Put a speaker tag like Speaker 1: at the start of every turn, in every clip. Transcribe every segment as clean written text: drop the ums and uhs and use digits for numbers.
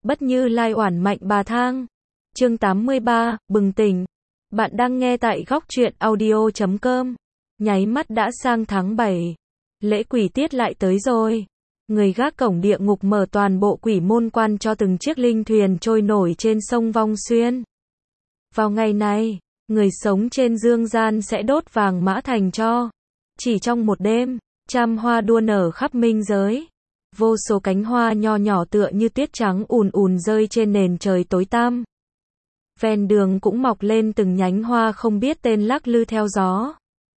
Speaker 1: Bất Như Lai oản mạnh bà thang. Chương 83, bừng tỉnh. Bạn đang nghe tại góc truyện audio.com. Nháy mắt đã sang tháng 7. Lễ quỷ tiết lại tới rồi. Người gác cổng địa ngục mở toàn bộ quỷ môn quan cho từng chiếc linh thuyền trôi nổi trên sông Vong Xuyên. Vào ngày này, người sống trên dương gian sẽ đốt vàng mã thành tro. Chỉ trong một đêm, trăm hoa đua nở khắp minh giới. Vô số cánh hoa nho nhỏ tựa như tuyết trắng ùn ùn rơi trên nền trời tối tăm. Ven đường cũng mọc lên từng nhánh hoa không biết tên lắc lư theo gió.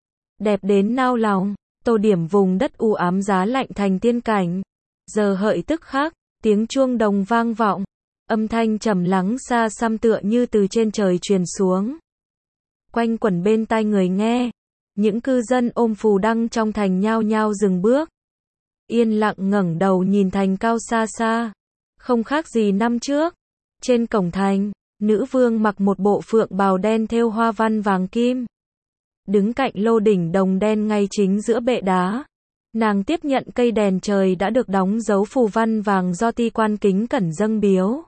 Speaker 1: Đẹp đến nao lòng, tô điểm vùng đất u ám giá lạnh thành tiên cảnh. Giờ hợi tức khắc, tiếng chuông đồng vang vọng. Âm thanh trầm lắng xa xăm tựa như từ trên trời truyền xuống. Quanh quẩn bên tai người nghe. Những cư dân ôm phù đăng trong thành nhao nhao dừng bước. Yên lặng ngẩng đầu nhìn thành cao xa xa. Không khác gì năm trước. Trên cổng thành, nữ vương mặc một bộ phượng bào đen thêu hoa văn vàng kim. Đứng cạnh lô đỉnh đồng đen ngay chính giữa bệ đá. Nàng tiếp nhận cây đèn trời đã được đóng dấu phù văn vàng do ti quan kính cẩn dâng biếu.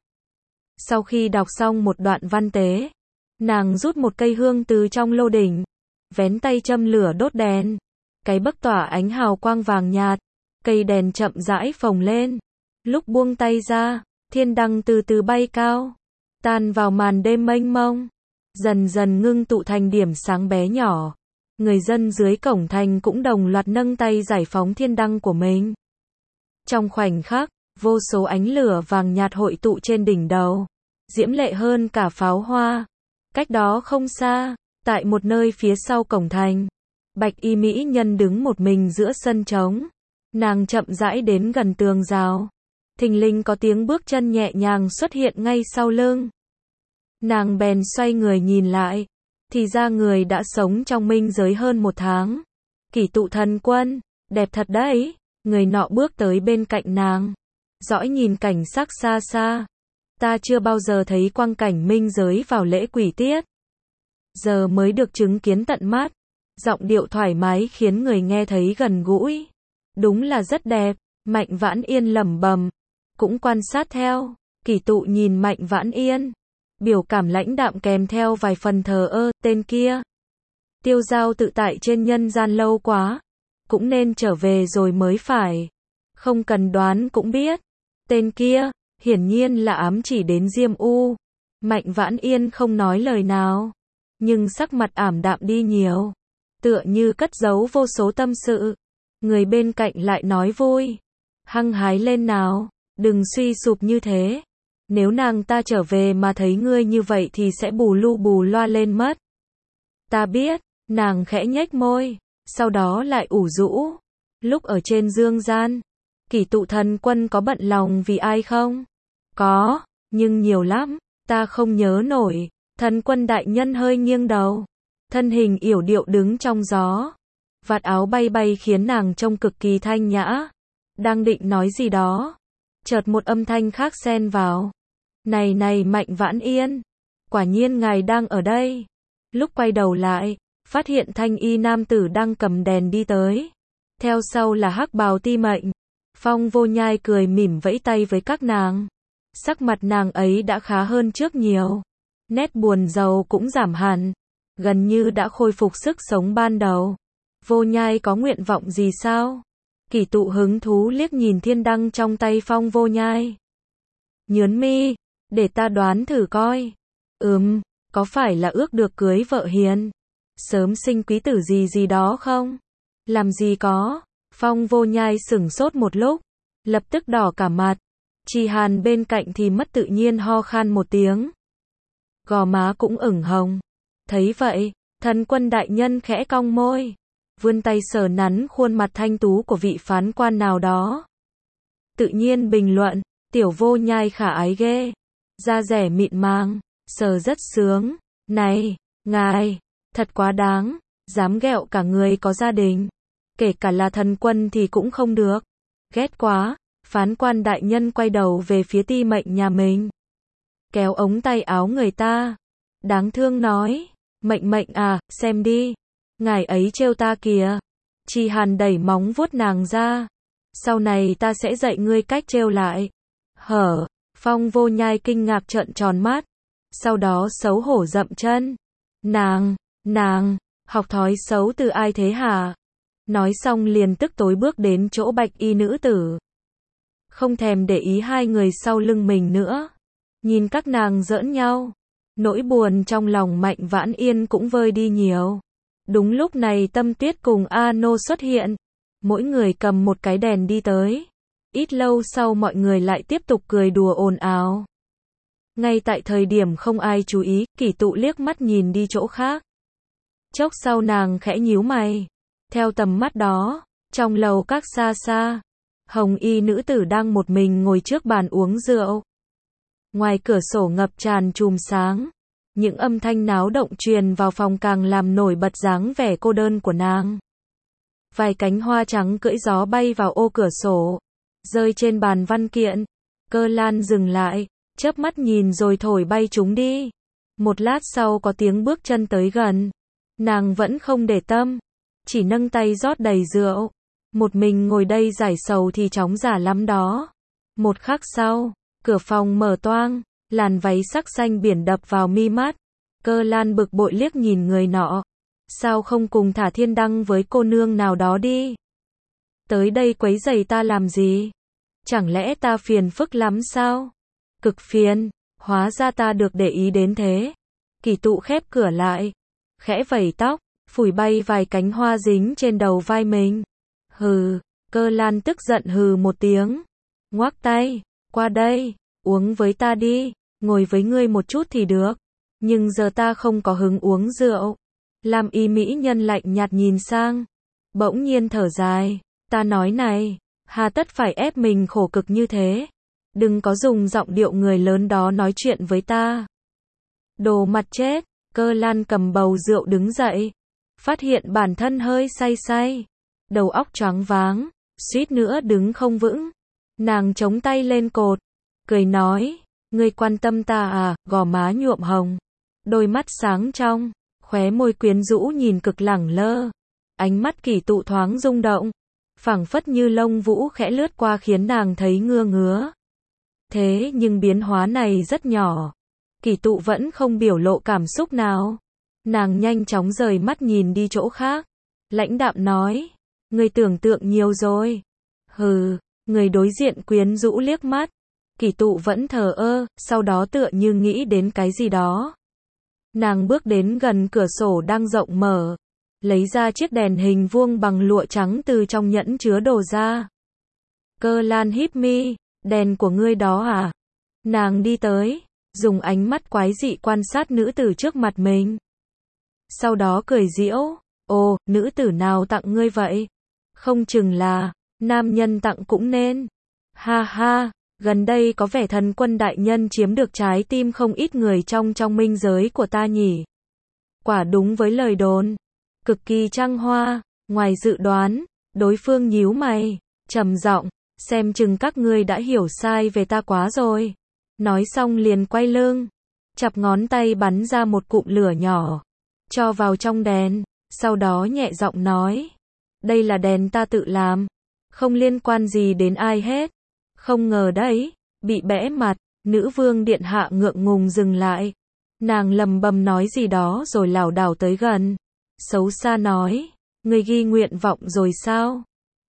Speaker 1: Sau khi đọc xong một đoạn văn tế, nàng rút một cây hương từ trong lô đỉnh, vén tay châm lửa đốt đèn. Cái bấc tỏa ánh hào quang vàng nhạt, cây đèn chậm rãi phồng lên. Lúc buông tay ra, thiên đăng từ từ bay cao, tan vào màn đêm mênh mông, dần dần ngưng tụ thành điểm sáng bé nhỏ. Người dân dưới cổng thành cũng đồng loạt nâng tay giải phóng thiên đăng của mình. Trong khoảnh khắc, vô số ánh lửa vàng nhạt hội tụ trên đỉnh đầu, diễm lệ hơn cả pháo hoa. Cách đó không xa, tại một nơi phía sau cổng thành, bạch y mỹ nhân đứng một mình giữa sân trống. Nàng chậm rãi đến gần tường rào. Thình lình có tiếng bước chân nhẹ nhàng xuất hiện ngay sau lưng. Nàng bèn xoay người nhìn lại. Thì ra người đã sống trong minh giới hơn một tháng. Kỷ Tụ Thần Quân, đẹp thật đấy. Người nọ bước tới bên cạnh nàng, dõi nhìn cảnh sắc xa xa. Ta chưa bao giờ thấy quang cảnh minh giới vào lễ quỷ tiết. Giờ mới được chứng kiến tận mắt. Giọng điệu thoải mái khiến người nghe thấy gần gũi. Đúng là rất đẹp, Mạnh Vãn Yên lẩm bẩm. Cũng quan sát theo. Kỷ Tụ nhìn Mạnh Vãn Yên, biểu cảm lãnh đạm kèm theo vài phần thờ ơ. Tên kia tiêu dao tự tại trên nhân gian lâu quá, cũng nên trở về rồi mới phải. Không cần đoán cũng biết. Tên kia hiển nhiên là ám chỉ đến Diêm U. Mạnh Vãn Yên không nói lời nào, nhưng sắc mặt ảm đạm đi nhiều, tựa như cất giấu vô số tâm sự. Người bên cạnh lại nói vui, hăng hái lên nào, đừng suy sụp như thế. Nếu nàng ta trở về mà thấy ngươi như vậy thì sẽ bù lu bù loa lên mất. Ta biết. Nàng khẽ nhếch môi, sau đó lại ủ rũ. Lúc ở trên dương gian, Kỷ Tụ Thần Quân có bận lòng vì ai không? Có, nhưng nhiều lắm, ta không nhớ nổi. Thần Quân đại nhân hơi nghiêng đầu, thân hình yểu điệu đứng trong gió. Vạt áo bay bay khiến nàng trông cực kỳ thanh nhã. Đang định nói gì đó, chợt một âm thanh khác xen vào. Này này Mạnh Vãn Yên, quả nhiên ngài đang ở đây. Lúc quay đầu lại, phát hiện thanh y nam tử đang cầm đèn đi tới. Theo sau là hắc bào Ti Mệnh. Phong Vô Nhai cười mỉm vẫy tay với các nàng. Sắc mặt nàng ấy đã khá hơn trước nhiều. Nét buồn rầu cũng giảm hẳn. Gần như đã khôi phục sức sống ban đầu. Vô Nhai có nguyện vọng gì sao? Kỷ Tụ hứng thú liếc nhìn thiên đăng trong tay Phong Vô Nhai. Nhớn mi, để ta đoán thử coi. Có phải là ước được cưới vợ hiền, sớm sinh quý tử gì gì đó không? Làm gì có. Phong Vô Nhai sửng sốt một lúc, lập tức đỏ cả mặt. Trì Hàn bên cạnh thì mất tự nhiên ho khan một tiếng. Gò má cũng ửng hồng. Thấy vậy, Thần Quân đại nhân khẽ cong môi, vươn tay sờ nắn khuôn mặt thanh tú của vị phán quan nào đó. Tự nhiên bình luận, tiểu Vô Nhai khả ái ghê. Da dẻ mịn màng, sờ rất sướng. Này, ngài, thật quá đáng, dám ghẹo cả người có gia đình. Kể cả là thần quân thì cũng không được. Ghét quá. Phán quan đại nhân quay đầu về phía Ti Mệnh nhà mình, kéo ống tay áo người ta, đáng thương nói, Mệnh à, xem đi, ngài ấy trêu ta kìa. Trì Hàn đẩy móng vuốt nàng ra, sau này ta sẽ dạy ngươi cách trêu lại. Phong Vô Nhai kinh ngạc trợn tròn mắt, sau đó xấu hổ dậm chân. Nàng, học thói xấu từ ai thế hả? Nói xong liền tức tối bước đến chỗ bạch y nữ tử. Không thèm để ý hai người sau lưng mình nữa. Nhìn các nàng giỡn nhau. Nỗi buồn trong lòng Mạnh Vãn Yên cũng vơi đi nhiều. Đúng lúc này Tâm Tuyết cùng A Nô xuất hiện. Mỗi người cầm một cái đèn đi tới. Ít lâu sau mọi người lại tiếp tục cười đùa ồn ào. Ngay tại thời điểm không ai chú ý, Kỷ Tụ liếc mắt nhìn đi chỗ khác. Chốc sau nàng khẽ nhíu mày. Theo tầm mắt đó, trong lầu các xa xa, hồng y nữ tử đang một mình ngồi trước bàn uống rượu. Ngoài cửa sổ ngập tràn chùm sáng, những âm thanh náo động truyền vào phòng càng làm nổi bật dáng vẻ cô đơn của nàng. Vài cánh hoa trắng cưỡi gió bay vào ô cửa sổ, rơi trên bàn văn kiện. Cơ Lan dừng lại, chớp mắt nhìn rồi thổi bay chúng đi. Một lát sau có tiếng bước chân tới gần. Nàng vẫn không để tâm, chỉ nâng tay rót đầy rượu. Một mình ngồi đây giải sầu thì chóng giả lắm đó. Một khắc sau, cửa phòng mở toang, làn váy sắc xanh biển đập vào mi mắt. Cơ Lan bực bội liếc nhìn người nọ. Sao không cùng thả thiên đăng với cô nương nào đó đi? Tới đây quấy rầy ta làm gì? Chẳng lẽ ta phiền phức lắm sao? Cực phiền, hóa ra ta được để ý đến thế. Kỷ Tụ khép cửa lại, khẽ vẩy tóc, phủi bay vài cánh hoa dính trên đầu vai mình. Hừ, Cơ Lan tức giận hừ một tiếng. Ngoắc tay, qua đây, uống với ta đi, ngồi với ngươi một chút thì được. Nhưng giờ ta không có hứng uống rượu. Lam y mỹ nhân lạnh nhạt nhìn sang. Bỗng nhiên thở dài, ta nói này, hà tất phải ép mình khổ cực như thế. Đừng có dùng giọng điệu người lớn đó nói chuyện với ta. Đồ mặt chết, Cơ Lan cầm bầu rượu đứng dậy. Phát hiện bản thân hơi say say. Đầu óc choáng váng, suýt nữa đứng không vững. Nàng chống tay lên cột, cười nói, ngươi quan tâm ta à, gò má nhuộm hồng. Đôi mắt sáng trong, khóe môi quyến rũ nhìn cực lẳng lơ. Ánh mắt Kỷ Tụ thoáng rung động, phảng phất như lông vũ khẽ lướt qua khiến nàng thấy ngứa ngứa. Thế nhưng biến hóa này rất nhỏ. Kỷ Tụ vẫn không biểu lộ cảm xúc nào. Nàng nhanh chóng rời mắt nhìn đi chỗ khác. Lãnh đạm nói, ngươi tưởng tượng nhiều rồi. Hừ, người đối diện quyến rũ liếc mắt. Kỷ Tụ vẫn thờ ơ, sau đó tựa như nghĩ đến cái gì đó. Nàng bước đến gần cửa sổ đang rộng mở, lấy ra chiếc đèn hình vuông bằng lụa trắng từ trong nhẫn chứa đồ ra. Cơ Lan híp mi, đèn của ngươi đó à? Nàng đi tới, dùng ánh mắt quái dị quan sát nữ tử trước mặt mình. Sau đó cười giễu, ồ, nữ tử nào tặng ngươi vậy? Không chừng là nam nhân tặng cũng nên. Ha ha, gần đây có vẻ Thần Quân đại nhân chiếm được trái tim không ít người trong minh giới của ta nhỉ. Quả đúng với lời đồn, cực kỳ trăng hoa. Ngoài dự đoán, đối phương nhíu mày, trầm giọng, xem chừng các ngươi đã hiểu sai về ta quá rồi. Nói xong liền quay lưng, chặp ngón tay bắn ra một cụm lửa nhỏ, cho vào trong đèn, sau đó nhẹ giọng nói, đây là đèn ta tự làm, không liên quan gì đến ai hết. Không ngờ đấy, bị bẽ mặt, nữ vương điện hạ ngượng ngùng dừng lại. Nàng lầm bầm nói gì đó rồi lảo đảo tới gần. Xấu xa nói, ngươi ghi nguyện vọng rồi sao?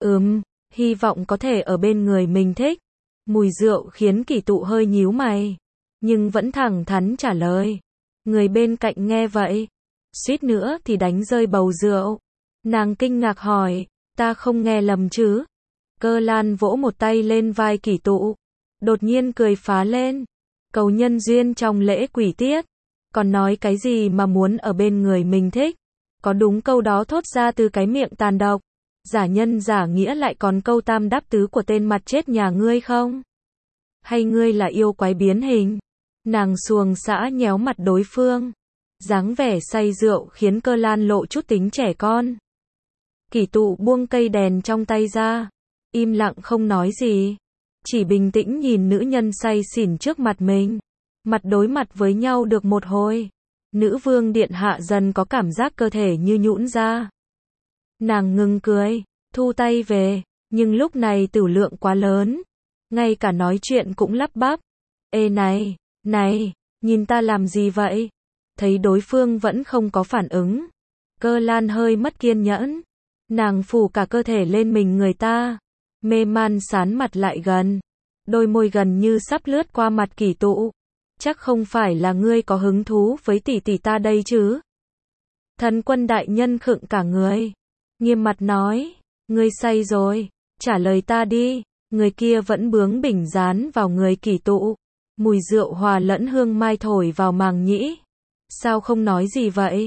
Speaker 1: Hy vọng có thể ở bên người mình thích. Mùi rượu khiến Kỷ Tụ hơi nhíu mày, nhưng vẫn thẳng thắn trả lời. Người bên cạnh nghe vậy, suýt nữa thì đánh rơi bầu rượu. Nàng kinh ngạc hỏi, ta không nghe lầm chứ? Cơ Lan vỗ một tay lên vai Kỷ Tụ, đột nhiên cười phá lên. Cầu nhân duyên trong lễ quỷ tiết, còn nói cái gì mà muốn ở bên người mình thích? Có đúng câu đó thốt ra từ cái miệng tàn độc, giả nhân giả nghĩa lại còn câu tam đáp tứ của tên mặt chết nhà ngươi không? Hay ngươi là yêu quái biến hình? Nàng xuồng xã nhéo mặt đối phương, dáng vẻ say rượu khiến Cơ Lan lộ chút tính trẻ con. Kỷ Tụ buông cây đèn trong tay ra, im lặng không nói gì, chỉ bình tĩnh nhìn nữ nhân say xỉn trước mặt mình. Mặt đối mặt với nhau được một hồi, nữ vương điện hạ dần có cảm giác cơ thể như nhũn ra. Nàng ngừng cười, thu tay về, nhưng lúc này tử lượng quá lớn, ngay cả nói chuyện cũng lắp bắp. Ê này, nhìn ta làm gì vậy? Thấy đối phương vẫn không có phản ứng. Cơ Lan hơi mất kiên nhẫn. Nàng phủ cả cơ thể lên mình người ta. Mê man sán mặt lại gần. Đôi môi gần như sắp lướt qua mặt Kỷ Tụ. Chắc không phải là ngươi có hứng thú với tỷ tỷ ta đây chứ? Thần Quân đại nhân khựng cả người. Nghiêm mặt nói. Ngươi say rồi. Trả lời ta đi. Người kia vẫn bướng bỉnh dán vào người Kỷ Tụ. Mùi rượu hòa lẫn hương mai thổi vào màng nhĩ. Sao không nói gì vậy?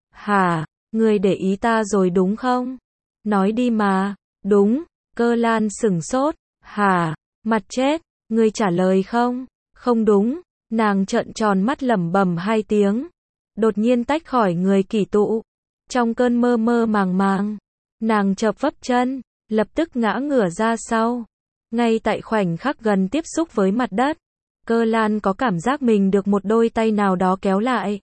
Speaker 1: Hả? Ngươi để ý ta rồi đúng không? Nói đi mà. Đúng. Cơ Lan sửng sốt. Hả? Mặt chết. Ngươi trả lời không? Không đúng. Nàng trợn tròn mắt lẩm bẩm 2 tiếng. Đột nhiên tách khỏi người Kỷ Tụ. Trong cơn mơ mơ màng màng. Nàng chợp vấp chân. Lập tức ngã ngửa ra sau. Ngay tại khoảnh khắc gần tiếp xúc với mặt đất. Cơ Lan có cảm giác mình được một đôi tay nào đó kéo lại.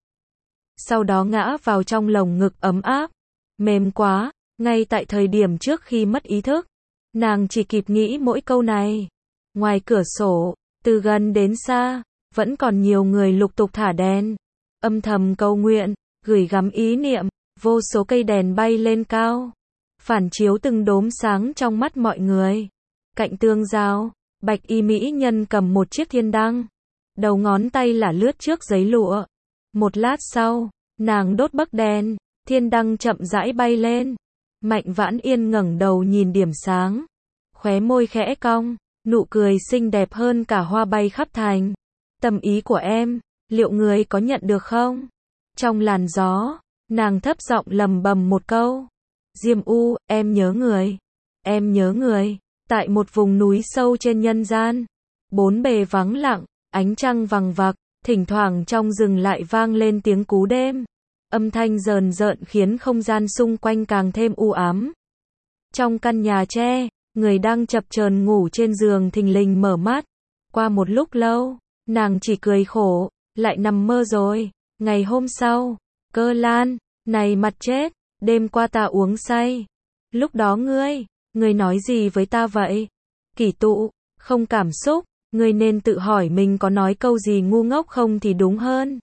Speaker 1: Sau đó ngã vào trong lồng ngực ấm áp. Mềm quá. Ngay tại thời điểm trước khi mất ý thức. Nàng chỉ kịp nghĩ mỗi câu này. Ngoài cửa sổ, từ gần đến xa, vẫn còn nhiều người lục tục thả đèn. Âm thầm cầu nguyện, gửi gắm ý niệm, vô số cây đèn bay lên cao. Phản chiếu từng đốm sáng trong mắt mọi người. Cạnh tường rào, bạch y mỹ nhân cầm một chiếc thiên đăng. Đầu ngón tay là lướt trước giấy lụa. Một lát sau, nàng đốt bấc đèn, thiên đăng chậm rãi bay lên. Mạnh Vãn Yên ngẩng đầu nhìn điểm sáng. Khóe môi khẽ cong, nụ cười xinh đẹp hơn cả hoa bay khắp thành. Tâm ý của em, liệu người có nhận được không? Trong làn gió, nàng thấp giọng lầm bầm một câu. Diêm U, em nhớ người. Em nhớ người. Tại một vùng núi sâu trên nhân gian. Bốn bề vắng lặng, ánh trăng vằng vặc, thỉnh thoảng trong rừng lại vang lên tiếng cú đêm. Âm thanh rờn rợn khiến không gian xung quanh càng thêm u ám. Trong căn nhà tre, người đang chập chờn ngủ trên giường thình lình mở mắt. Qua một lúc lâu, nàng chỉ cười khổ, lại nằm mơ rồi. Ngày hôm sau, Cơ Lan, này mặt chết, đêm qua ta uống say. Lúc đó ngươi nói gì với ta vậy? Kỷ Tụ, không cảm xúc, ngươi nên tự hỏi mình có nói câu gì ngu ngốc không thì đúng hơn.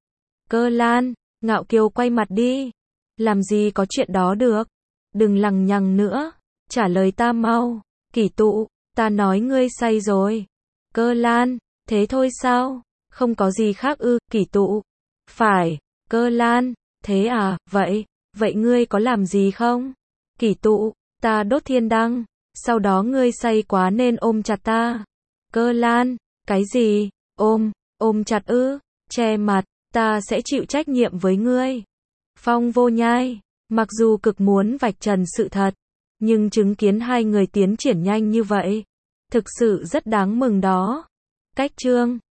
Speaker 1: Cơ Lan, ngạo kiều quay mặt đi. Làm gì có chuyện đó được. Đừng lằng nhằng nữa. Trả lời ta mau. Kỷ Tụ, ta nói ngươi say rồi. Cơ Lan, thế thôi sao? Không có gì khác ư? Kỷ Tụ, phải. Cơ Lan, thế à, vậy ngươi có làm gì không? Kỷ Tụ, ta đốt thiên đăng. Sau đó ngươi say quá nên ôm chặt ta. Cơ Lan, cái gì? Ôm chặt ư? Che mặt, ta sẽ chịu trách nhiệm với ngươi. Phong Vô Nhai, mặc dù cực muốn vạch trần sự thật, nhưng chứng kiến hai người tiến triển nhanh như vậy, thực sự rất đáng mừng đó. Cách chương